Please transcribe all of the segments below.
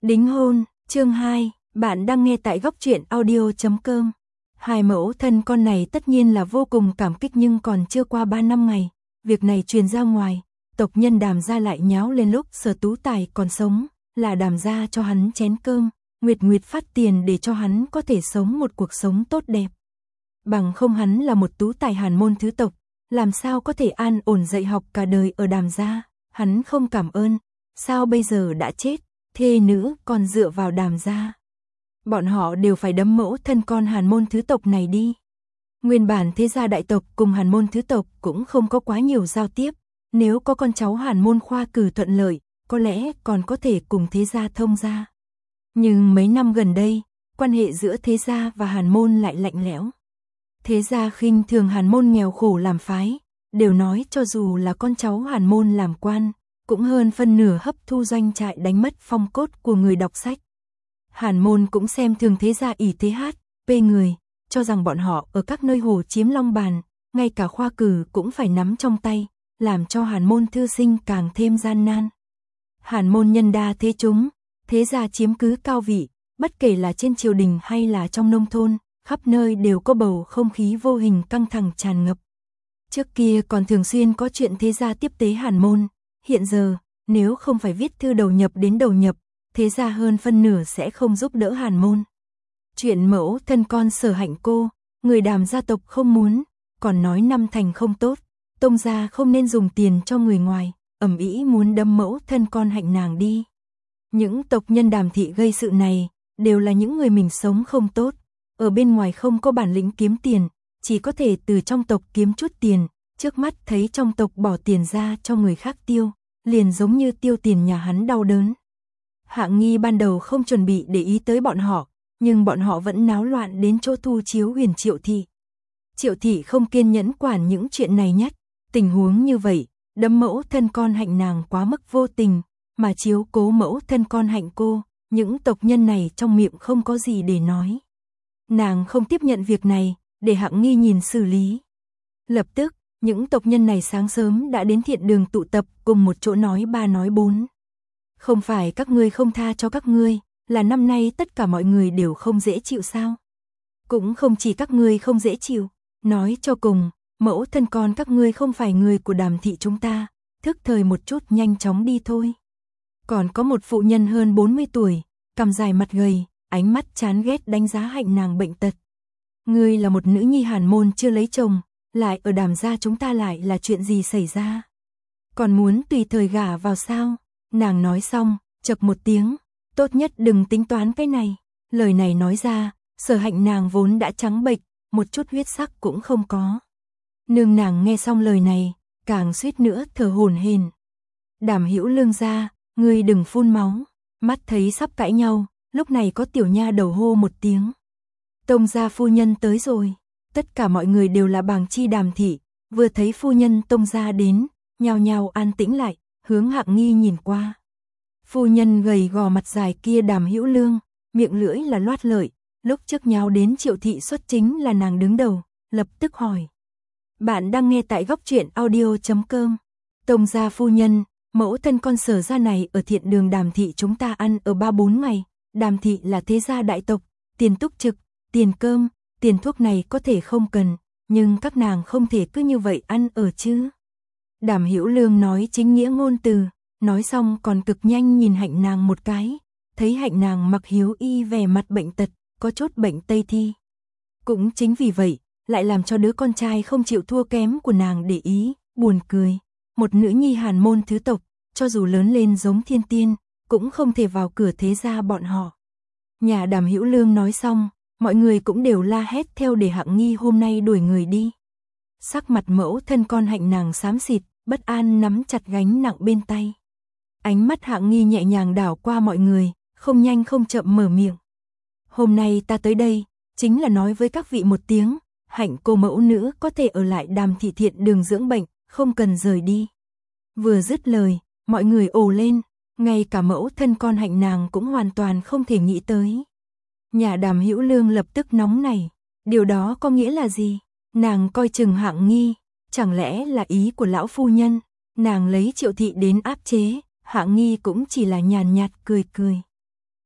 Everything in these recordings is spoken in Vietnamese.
Đính hôn, chương 2, bạn đang nghe tại góc truyện audio.com. Hai mẫu thân con này tất nhiên là vô cùng cảm kích, nhưng còn chưa qua 3 năm ngày, việc này truyền ra ngoài, tộc nhân Đàm gia lại nháo lên. Lúc Sở Tú Tài còn sống, là Đàm gia cho hắn chén cơm, Nguyệt Nguyệt phát tiền để cho hắn có thể sống một cuộc sống tốt đẹp. Bằng không hắn là một tú tài hàn môn thứ tộc, làm sao có thể an ổn dạy học cả đời ở Đàm gia. Hắn không cảm ơn, sao bây giờ đã chết, thê nữ còn dựa vào Đàm gia. Bọn họ đều phải đấm mẫu thân con hàn môn thứ tộc này đi. Nguyên bản thế gia đại tộc cùng hàn môn thứ tộc cũng không có quá nhiều giao tiếp, nếu có con cháu hàn môn khoa cử thuận lợi, có lẽ còn có thể cùng thế gia thông gia. Nhưng mấy năm gần đây, quan hệ giữa thế gia và hàn môn lại lạnh lẽo. Thế gia khinh thường hàn môn nghèo khổ làm phái, đều nói cho dù là con cháu hàn môn làm quan, cũng hơn phân nửa hấp thu doanh trại, đánh mất phong cốt của người đọc sách. Hàn môn cũng xem thường thế gia ỷ thế hát, pê người, cho rằng bọn họ ở các nơi hồ chiếm long bàn, ngay cả khoa cử cũng phải nắm trong tay, làm cho hàn môn thư sinh càng thêm gian nan. Hàn môn nhân đa thế chúng, thế gia chiếm cứ cao vị, bất kể là trên triều đình hay là trong nông thôn, khắp nơi đều có bầu không khí vô hình căng thẳng tràn ngập. Trước kia còn thường xuyên có chuyện thế gia tiếp tế hàn môn, hiện giờ, nếu không phải viết thư đầu nhập đến đầu nhập, thế gia hơn phân nửa sẽ không giúp đỡ hàn môn. Chuyện mẫu thân con Sở Hạnh cô, người Đàm gia tộc không muốn, còn nói năm thành không tốt, tông gia không nên dùng tiền cho người ngoài, ầm ĩ muốn đâm mẫu thân con Hạnh nàng đi. Những tộc nhân Đàm thị gây sự này, đều là những người mình sống không tốt, ở bên ngoài không có bản lĩnh kiếm tiền, chỉ có thể từ trong tộc kiếm chút tiền, trước mắt thấy trong tộc bỏ tiền ra cho người khác tiêu, liền giống như tiêu tiền nhà hắn đau đớn. Hạng Nghi ban đầu không chuẩn bị để ý tới bọn họ, nhưng bọn họ vẫn náo loạn đến chỗ Thu Chiếu Huyền Triệu thị. Triệu thị không kiên nhẫn quản những chuyện này nhất, tình huống như vậy, đấm mẫu thân con Hạnh nàng quá mức vô tình, mà chiếu cố mẫu thân con Hạnh cô, những tộc nhân này trong miệng không có gì để nói. Nàng không tiếp nhận việc này, để Hạng Nghi nhìn xử lý. Lập tức, những tộc nhân này sáng sớm đã đến thiện đường tụ tập cùng một chỗ nói ba nói bốn. Không phải các ngươi không tha cho các ngươi, là năm nay tất cả mọi người đều không dễ chịu sao? Cũng không chỉ các ngươi không dễ chịu, nói cho cùng, mẫu thân con các ngươi không phải người của Đàm thị chúng ta, thức thời một chút nhanh chóng đi thôi. Còn có một phụ nhân hơn 40 tuổi, cằm dài mặt gầy, ánh mắt chán ghét đánh giá Hạnh nàng bệnh tật. Ngươi là một nữ nhi hàn môn chưa lấy chồng, lại ở Đàm gia chúng ta, lại là chuyện gì xảy ra? Còn muốn tùy thời gả vào sao? Nàng nói xong, chậc một tiếng, tốt nhất đừng tính toán cái này. Lời này nói ra, Sở Hạnh nàng vốn đã trắng bệch, một chút huyết sắc cũng không có. Nương nàng nghe xong lời này, càng suýt nữa thở hổn hển. Đàm Hữu Lương gia, ngươi đừng phun máu. Mắt thấy sắp cãi nhau, lúc này có tiểu nha đầu hô một tiếng. Tông gia phu nhân tới rồi. Tất cả mọi người đều là bàng chi Đàm thị, vừa thấy phu nhân tông gia đến, nhao nhao an tĩnh lại, hướng Hạng Nghi nhìn qua. Phu nhân gầy gò mặt dài kia Đàm Hữu Lương, miệng lưỡi là loát lợi, lúc trước nháo đến Triệu thị xuất chính là nàng đứng đầu, lập tức hỏi. Bạn đang nghe tại góc truyện audio.com. Tông gia phu nhân, mẫu thân con Sở gia này ở thiện đường Đàm thị chúng ta ăn ở 3-4 ngày, Đàm thị là thế gia đại tộc, tiền túc trực, tiền cơm, tiền thuốc này có thể không cần, nhưng các nàng không thể cứ như vậy ăn ở chứ. Đàm Hữu Lương nói chính nghĩa ngôn từ, nói xong còn cực nhanh nhìn Hạnh nàng một cái, thấy Hạnh nàng mặc hiếu y vẻ mặt bệnh tật, có chút bệnh tây thi. Cũng chính vì vậy, lại làm cho đứa con trai không chịu thua kém của nàng để ý, buồn cười. Một nữ nhi hàn môn thứ tộc, cho dù lớn lên giống thiên tiên, cũng không thể vào cửa thế gia bọn họ. Nhà Đàm Hữu Lương nói xong, mọi người cũng đều la hét theo để Hạng Nghi hôm nay đuổi người đi. Sắc mặt mẫu thân con Hạnh nàng xám xịt, bất an nắm chặt gánh nặng bên tay. Ánh mắt Hạng Nghi nhẹ nhàng đảo qua mọi người, không nhanh không chậm mở miệng. Hôm nay ta tới đây, chính là nói với các vị một tiếng, Hạnh cô mẫu nữ có thể ở lại Đàm thị thiện đường dưỡng bệnh, không cần rời đi. Vừa dứt lời, mọi người ồ lên, ngay cả mẫu thân con Hạnh nàng cũng hoàn toàn không thể nghĩ tới. Nhà Đàm Hữu Lương lập tức nóng nảy, điều đó có nghĩa là gì? Nàng coi chừng Hạng Nghi, chẳng lẽ là ý của lão phu nhân? Nàng lấy Triệu thị đến áp chế, Hạng Nghi cũng chỉ là nhàn nhạt cười cười.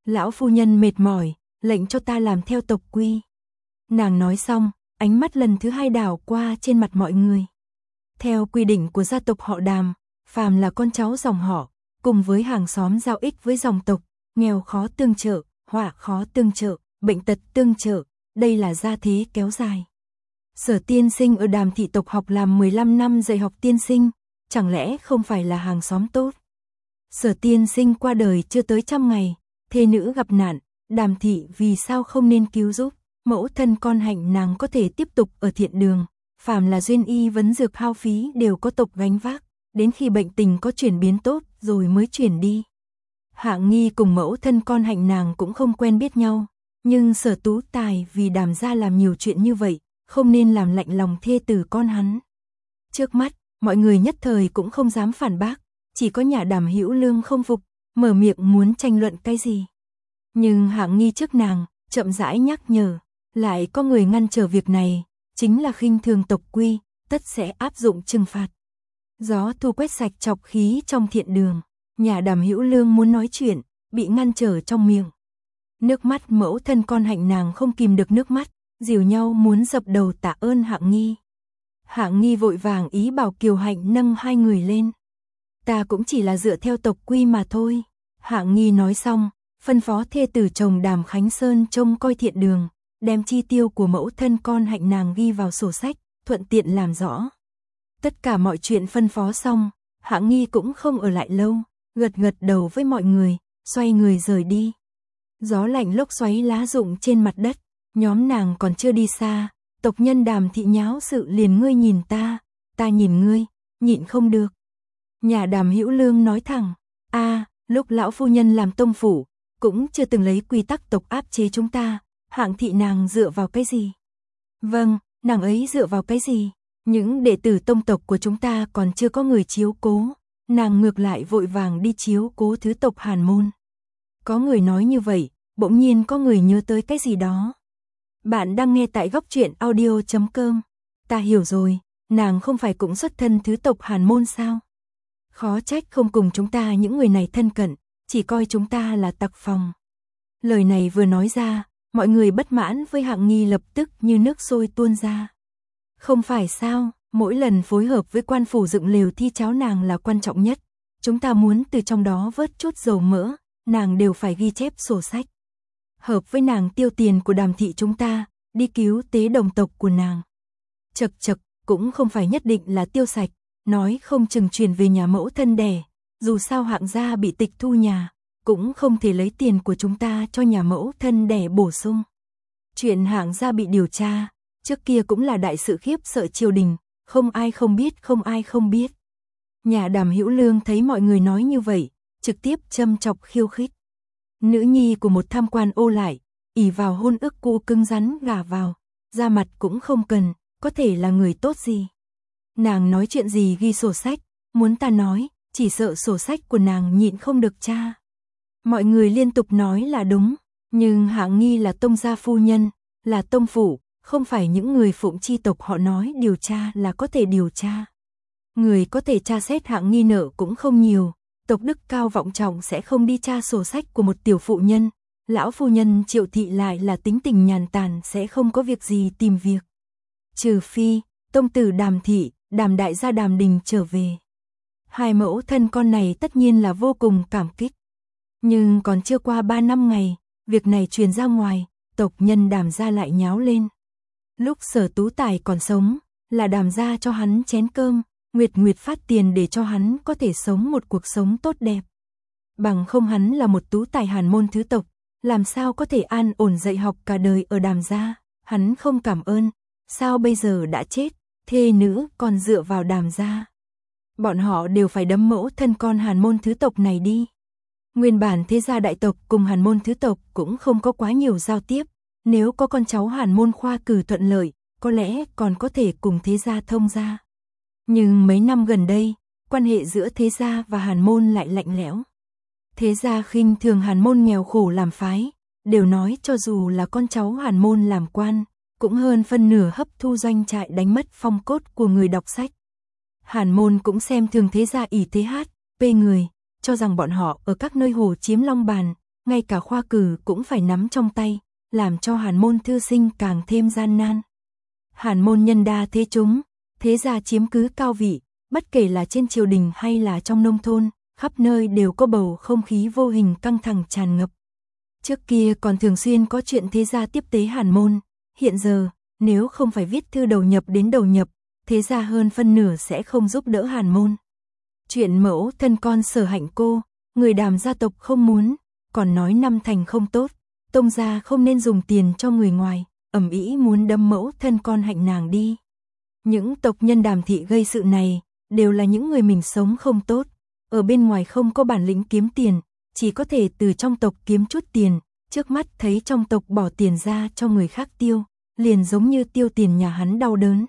Lão phu nhân mệt mỏi, lệnh cho ta làm theo tộc quy. Nàng nói xong, ánh mắt lần thứ hai đảo qua trên mặt mọi người. Theo quy định của gia tộc họ Đàm, phàm là con cháu dòng họ, cùng với hàng xóm giao ích với dòng tộc, nghèo khó tương trợ, họa khó tương trợ, bệnh tật tương trợ, đây là gia thế kéo dài. Sở tiên sinh ở Đàm thị tộc học làm 15 năm dạy học tiên sinh, chẳng lẽ không phải là hàng xóm tốt? Sở tiên sinh qua đời chưa tới 100 ngày, thê nữ gặp nạn, Đàm thị vì sao không nên cứu giúp? Mẫu thân con Hạnh nàng có thể tiếp tục ở thiện đường, phàm là duyên y vấn dược hao phí đều có tộc gánh vác, đến khi bệnh tình có chuyển biến tốt rồi mới chuyển đi. Hạng Nghi cùng mẫu thân con Hạnh nàng cũng không quen biết nhau, nhưng Sở Tú Tài vì Đàm gia làm nhiều chuyện như vậy, không nên làm lạnh lòng thê tử con hắn. Trước mắt, mọi người nhất thời cũng không dám phản bác, chỉ có nhà Đàm Hữu Lương không phục, mở miệng muốn tranh luận cái gì. Nhưng Hạng Nghi trước nàng, chậm rãi nhắc nhở, lại có người ngăn trở việc này, chính là khinh thường tộc quy, tất sẽ áp dụng trừng phạt. Gió thu quét sạch chọc khí trong thiện đường, nhà Đàm Hữu Lương muốn nói chuyện, bị ngăn trở trong miệng. Nước mắt mẫu thân con Hạnh nàng không kìm được nước mắt, dìu nhau muốn dập đầu tạ ơn Hạng Nghi. Hạng Nghi vội vàng ý bảo Kiều Hạnh nâng hai người lên. Ta cũng chỉ là dựa theo tộc quy mà thôi. Hạng Nghi nói xong, phân phó thê tử chồng Đàm Khánh Sơn trông coi thiện đường, đem chi tiêu của mẫu thân con Hạnh nàng ghi vào sổ sách, thuận tiện làm rõ. Tất cả mọi chuyện phân phó xong, Hạng Nghi cũng không ở lại lâu, gật gật đầu với mọi người, xoay người rời đi. Gió lạnh lốc xoáy lá rụng trên mặt đất, nhóm nàng còn chưa đi xa, tộc nhân Đàm thị nháo sự liền ngươi nhìn ta nhìn ngươi, nhịn không được. Nhà Đàm Hữu Lương nói thẳng, lúc lão phu nhân làm tông phủ, cũng chưa từng lấy quy tắc tộc áp chế chúng ta, Hạng thị nàng dựa vào cái gì? Vâng, nàng ấy dựa vào cái gì? Những đệ tử tông tộc của chúng ta còn chưa có người chiếu cố, nàng ngược lại vội vàng đi chiếu cố thứ tộc Hàn môn. Có người nói như vậy, bỗng nhiên có người nhớ tới cái gì đó. Bạn đang nghe tại góc truyện audio.com. Ta hiểu rồi, nàng không phải cũng xuất thân thứ tộc Hàn môn sao? Khó trách không cùng chúng ta những người này thân cận, chỉ coi chúng ta là tặc phòng. Lời này vừa nói ra, mọi người bất mãn với Hạng Nghi lập tức như nước sôi tuôn ra. Không phải sao, mỗi lần phối hợp với quan phủ dựng lều thi cháo nàng là quan trọng nhất. Chúng ta muốn từ trong đó vớt chút dầu mỡ, nàng đều phải ghi chép sổ sách. Hợp với nàng tiêu tiền của Đàm thị chúng ta, đi cứu tế đồng tộc của nàng. Chật, cũng không phải nhất định là tiêu sạch, nói không chừng truyền về nhà mẫu thân đẻ. Dù sao Hạng gia bị tịch thu nhà, cũng không thể lấy tiền của chúng ta cho nhà mẫu thân đẻ bổ sung. Chuyện Hạng gia bị điều tra, trước kia cũng là đại sự khiếp sợ triều đình, không ai không biết. Nhà Đàm Hữu Lương thấy mọi người nói như vậy, trực tiếp châm chọc khiêu khích. Nữ nhi của một tham quan ô lại, ỷ vào hôn ước cũ cứng rắn gả vào, ra mặt cũng không cần, có thể là người tốt gì. Nàng nói chuyện gì ghi sổ sách, muốn ta nói, chỉ sợ sổ sách của nàng nhịn không được tra. Mọi người liên tục nói là đúng, nhưng Hạng Nghi là tông gia phu nhân, là tông phủ, không phải những người phụng chi tộc họ nói điều tra là có thể điều tra. Người có thể tra xét Hạng Nghi nợ cũng không nhiều, tộc đức cao vọng trọng sẽ không đi tra sổ sách của một tiểu phụ nhân. Lão phu nhân Triệu thị lại là tính tình nhàn tản sẽ không có việc gì tìm việc. Trừ phi, tông tử Đàm thị, Đàm đại gia Đàm đình trở về. Hai mẫu thân con này tất nhiên là vô cùng cảm kích. Nhưng còn chưa qua 3 năm ngày, việc này truyền ra ngoài, tộc nhân Đàm gia lại nháo lên. Lúc Sở Tú Tài còn sống, là Đàm gia cho hắn chén cơm, Nguyệt phát tiền để cho hắn có thể sống một cuộc sống tốt đẹp. Bằng không hắn là một tú tài Hàn môn thứ tộc, làm sao có thể an ổn dạy học cả đời ở Đàm gia, hắn không cảm ơn, sao bây giờ đã chết, thê nữ còn dựa vào Đàm gia. Bọn họ đều phải đấm mẫu thân con Hàn môn thứ tộc này đi. Nguyên bản thế gia đại tộc cùng Hàn môn thứ tộc cũng không có quá nhiều giao tiếp, nếu có con cháu Hàn môn khoa cử thuận lợi, có lẽ còn có thể cùng thế gia thông gia. Nhưng mấy năm gần đây, quan hệ giữa thế gia và Hàn môn lại lạnh lẽo. Thế gia khinh thường Hàn môn nghèo khổ làm phái, đều nói cho dù là con cháu Hàn môn làm quan, cũng hơn phân nửa hấp thu doanh trại đánh mất phong cốt của người đọc sách. Hàn môn cũng xem thường thế gia ỷ thế hát, pê người, cho rằng bọn họ ở các nơi hồ chiếm long bàn, ngay cả khoa cử cũng phải nắm trong tay, làm cho Hàn môn thư sinh càng thêm gian nan. Hàn môn nhân đa thế chúng, thế gia chiếm cứ cao vị, bất kể là trên triều đình hay là trong nông thôn, khắp nơi đều có bầu không khí vô hình căng thẳng tràn ngập. Trước kia còn thường xuyên có chuyện thế gia tiếp tế Hàn môn, hiện giờ, nếu không phải viết thư đầu nhập đến đầu nhập, thế gia hơn phân nửa sẽ không giúp đỡ Hàn môn. Chuyện mẫu thân con Sở Hạnh cô, người Đàm gia tộc không muốn, còn nói năm thành không tốt, Tông gia không nên dùng tiền cho người ngoài, ầm ĩ muốn đâm mẫu thân con Hạnh nàng đi. Những tộc nhân Đàm thị gây sự này, đều là những người mình sống không tốt, ở bên ngoài không có bản lĩnh kiếm tiền, chỉ có thể từ trong tộc kiếm chút tiền, trước mắt thấy trong tộc bỏ tiền ra cho người khác tiêu, liền giống như tiêu tiền nhà hắn đau đớn.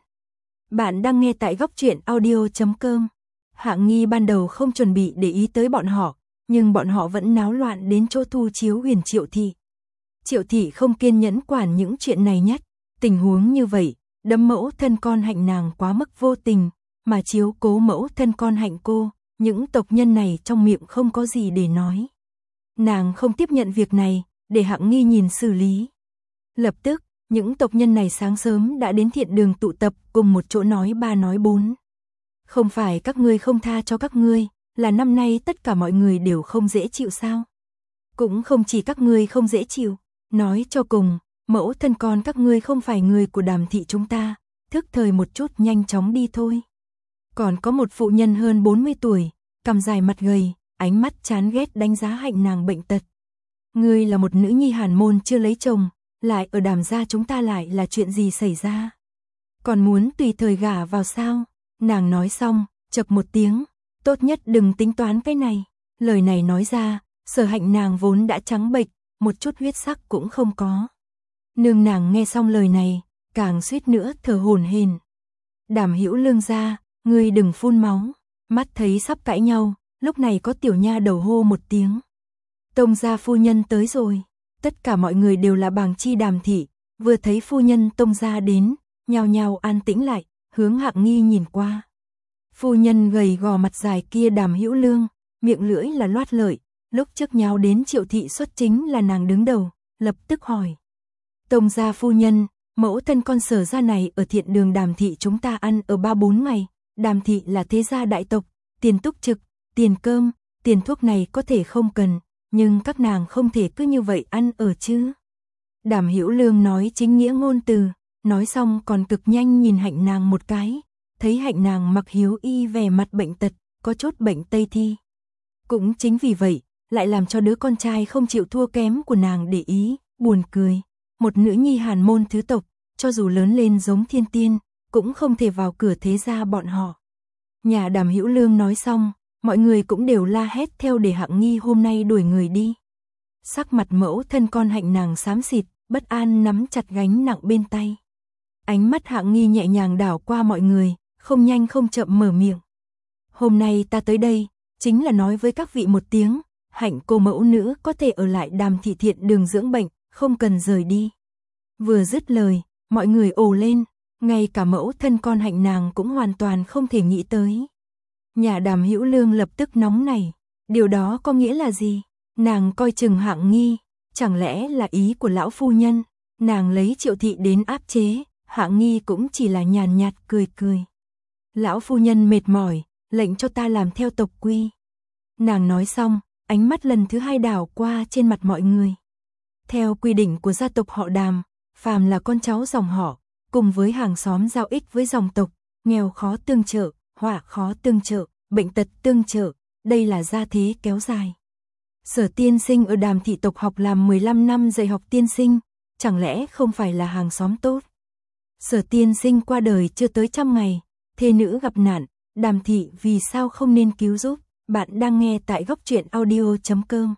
Bạn đang nghe tại góc truyện audio.com. Hạng Nghi ban đầu không chuẩn bị để ý tới bọn họ, nhưng bọn họ vẫn náo loạn đến chỗ Thu Chiếu Huyền Triệu thị. Triệu thị không kiên nhẫn quản những chuyện này nhất, tình huống như vậy, đấm mẫu thân con Hạnh nàng quá mức vô tình, mà chiếu cố mẫu thân con Hạnh cô, những tộc nhân này trong miệng không có gì để nói. Nàng không tiếp nhận việc này, để Hạng Nghi nhìn xử lý. Lập tức, những tộc nhân này sáng sớm đã đến thiện đường tụ tập cùng một chỗ nói ba nói bốn. Không phải các ngươi không tha cho các ngươi, là năm nay tất cả mọi người đều không dễ chịu sao? Cũng không chỉ các ngươi không dễ chịu, nói cho cùng, mẫu thân con các ngươi không phải người của Đàm thị chúng ta, thức thời một chút nhanh chóng đi thôi. Còn có một phụ nhân hơn 40 tuổi, cằm dài mặt gầy, ánh mắt chán ghét đánh giá Hạnh nàng bệnh tật. Ngươi là một nữ nhi Hàn môn chưa lấy chồng, lại ở Đàm gia chúng ta lại là chuyện gì xảy ra? Còn muốn tùy thời gả vào sao? Nàng nói xong, chậc một tiếng, tốt nhất đừng tính toán cái này. Lời này nói ra, Sở Hạnh nàng vốn đã trắng bệch, một chút huyết sắc cũng không có. Nương nàng nghe xong lời này, càng suýt nữa thở hổn hển. Đàm Hữu Lương gia, ngươi đừng phun máu. Mắt thấy sắp cãi nhau, lúc này có tiểu nha đầu hô một tiếng. Tông gia phu nhân tới rồi. Tất cả mọi người đều là bàng chi Đàm thị, vừa thấy phu nhân Tông gia đến, nhao nhao an tĩnh lại, hướng Hạng Nghi nhìn qua. Phu nhân gầy gò mặt dài kia Đàm Hữu Lương, miệng lưỡi là loát lợi, lúc trước nháo đến Triệu thị xuất chính là nàng đứng đầu, lập tức hỏi. Tông gia phu nhân, mẫu thân con Sở gia này ở thiện đường Đàm thị chúng ta ăn ở 3-4 ngày, Đàm thị là thế gia đại tộc, tiền túc trực, tiền cơm, tiền thuốc này có thể không cần, nhưng các nàng không thể cứ như vậy ăn ở chứ. Đàm Hữu Lương nói chính nghĩa ngôn từ, nói xong còn cực nhanh nhìn Hạnh nàng một cái, thấy Hạnh nàng mặc hiếu y vẻ mặt bệnh tật, có chút bệnh tây thi. Cũng chính vì vậy, lại làm cho đứa con trai không chịu thua kém của nàng để ý, buồn cười. Một nữ nhi Hàn môn thứ tộc, cho dù lớn lên giống thiên tiên, cũng không thể vào cửa thế gia bọn họ. Nhà Đàm Hữu Lương nói xong, mọi người cũng đều la hét theo để Hạng Nghi hôm nay đuổi người đi. Sắc mặt mẫu thân con Hạnh nàng xám xịt, bất an nắm chặt gánh nặng bên tay. Ánh mắt Hạng Nghi nhẹ nhàng đảo qua mọi người, không nhanh không chậm mở miệng. Hôm nay ta tới đây, chính là nói với các vị một tiếng, Hạnh cô mẫu nữ có thể ở lại Đàm thị thiện đường dưỡng bệnh, không cần rời đi. Vừa dứt lời, mọi người ồ lên, ngay cả mẫu thân con Hạnh nàng cũng hoàn toàn không thể nghĩ tới. Nhà Đàm Hữu Lương lập tức nóng nảy, điều đó có nghĩa là gì? Nàng coi chừng Hạng Nghi, chẳng lẽ là ý của lão phu nhân? Nàng lấy Triệu thị đến áp chế, Hạng Nghi cũng chỉ là nhàn nhạt cười cười. Lão phu nhân mệt mỏi, lệnh cho ta làm theo tộc quy. Nàng nói xong, ánh mắt lần thứ hai đảo qua trên mặt mọi người. Theo quy định của gia tộc họ Đàm, phàm là con cháu dòng họ, cùng với hàng xóm giao ích với dòng tộc, nghèo khó tương trợ, họa khó tương trợ, bệnh tật tương trợ, đây là gia thế kéo dài. Sở tiên sinh ở Đàm thị tộc học làm 15 năm dạy học tiên sinh, chẳng lẽ không phải là hàng xóm tốt? Sở tiên sinh qua đời chưa tới 100 ngày, thê nữ gặp nạn, Đàm thị vì sao không nên cứu giúp? Bạn đang nghe tại góc truyện audio.com.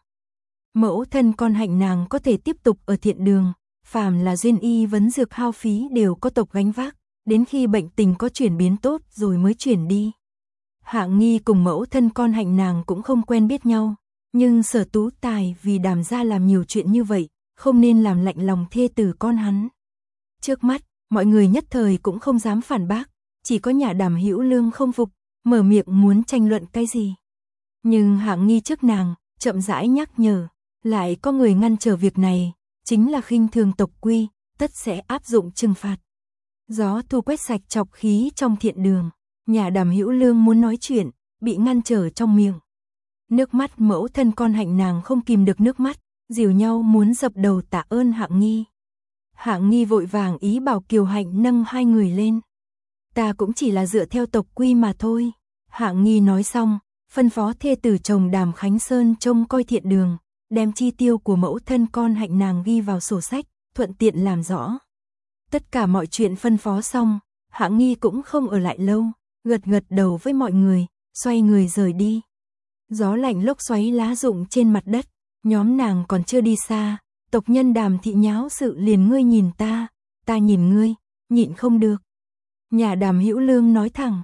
Mẫu thân con Hạnh nàng có thể tiếp tục ở thiện đường, phàm là duyên y vấn dược hao phí đều có tộc gánh vác, đến khi bệnh tình có chuyển biến tốt rồi mới chuyển đi. Hạng Nghi cùng mẫu thân con Hạnh nàng cũng không quen biết nhau, nhưng Sở Tú Tài vì Đàm gia làm nhiều chuyện như vậy, không nên làm lạnh lòng thê tử con hắn. Trước mắt, mọi người nhất thời cũng không dám phản bác, chỉ có nhà Đàm Hữu Lương không phục, mở miệng muốn tranh luận cái gì. Nhưng Hạng Nghi trước nàng, chậm rãi nhắc nhở, Lại có người ngăn trở việc này, chính là khinh thường tộc quy, tất sẽ áp dụng trừng phạt. Gió thu quét sạch trọc khí trong thiện đường, nhà Đàm Hữu Lương muốn nói chuyện, bị ngăn trở trong miệng. Nước mắt mẫu thân con Hạnh nàng không kìm được nước mắt, dìu nhau muốn dập đầu tạ ơn Hạng Nghi. Hạng Nghi vội vàng ý bảo Kiều Hạnh nâng hai người lên. Ta cũng chỉ là dựa theo tộc quy mà thôi. Hạng Nghi nói xong, phân phó thê tử chồng Đàm Khánh Sơn trông coi thiện đường, đem chi tiêu của mẫu thân con Hạnh nàng ghi vào sổ sách, thuận tiện làm rõ. Tất cả mọi chuyện phân phó xong, Hạng Nghi cũng không ở lại lâu, gật gật đầu với mọi người, xoay người rời đi. Gió lạnh lốc xoáy lá rụng trên mặt đất, nhóm nàng còn chưa đi xa, tộc nhân Đàm thị nháo sự liền ngươi nhìn ta nhìn ngươi, nhịn không được. Nhà Đàm Hữu Lương nói thẳng,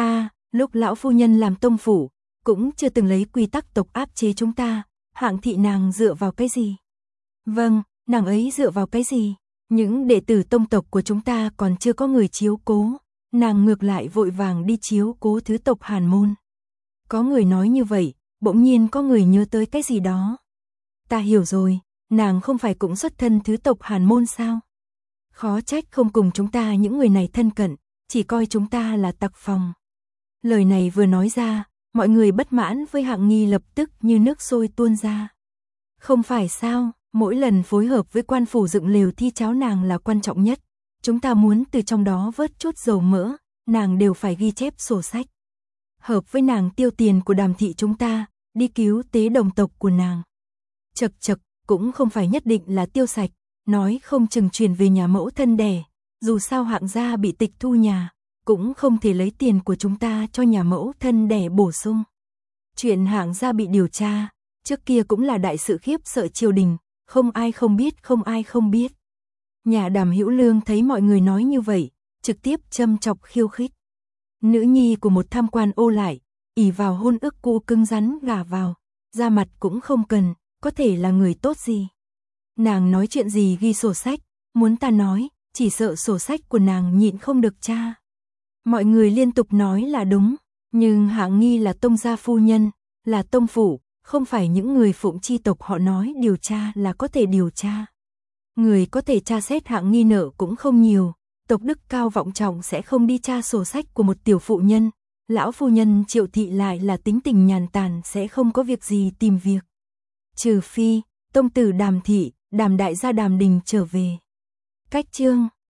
lúc lão phu nhân làm tông phủ, cũng chưa từng lấy quy tắc tộc áp chế chúng ta, Hạng thị nàng dựa vào cái gì? Vâng, nàng ấy dựa vào cái gì? Những đệ tử tông tộc của chúng ta còn chưa có người chiếu cố, nàng ngược lại vội vàng đi chiếu cố thứ tộc Hàn môn. Có người nói như vậy, bỗng nhiên có người nhớ tới cái gì đó. Ta hiểu rồi, nàng không phải cũng xuất thân thứ tộc Hàn môn sao? Khó trách không cùng chúng ta những người này thân cận, chỉ coi chúng ta là tặc phòng. Lời này vừa nói ra, mọi người bất mãn với Hạng Nghi lập tức như nước sôi tuôn ra. Không phải sao, mỗi lần phối hợp với quan phủ dựng lều thi cháo nàng là quan trọng nhất. Chúng ta muốn từ trong đó vớt chút dầu mỡ, nàng đều phải ghi chép sổ sách. Hợp với nàng tiêu tiền của Đàm thị chúng ta, đi cứu tế đồng tộc của nàng. Chật chật, cũng không phải nhất định là tiêu sạch, nói không chừng chuyển về nhà mẫu thân đẻ. Dù sao Hạng gia bị tịch thu nhà, cũng không thể lấy tiền của chúng ta cho nhà mẫu thân đẻ bổ sung. Chuyện Hạng gia bị điều tra, trước kia cũng là đại sự khiếp sợ triều đình, không ai không biết. Nhà Đàm Hữu Lương thấy mọi người nói như vậy, trực tiếp châm chọc khiêu khích. Nữ nhi của một tham quan ô lại, ỷ vào hôn ước cũ cứng rắn gả vào, ra mặt cũng không cần, có thể là người tốt gì. Nàng nói chuyện gì ghi sổ sách, muốn ta nói, chỉ sợ sổ sách của nàng nhịn không được tra. Mọi người liên tục nói là đúng, nhưng Hạng Nghi là tông gia phu nhân, là tông phủ, không phải những người phụng chi tộc họ nói điều tra là có thể điều tra. Người có thể tra xét Hạng Nghi nợ cũng không nhiều, tộc đức cao vọng trọng sẽ không đi tra sổ sách của một tiểu phụ nhân. Lão phu nhân Triệu thị lại là tính tình nhàn tản sẽ không có việc gì tìm việc. Trừ phi, tông tử Đàm thị, Đàm đại gia Đàm đình trở về. Cách chương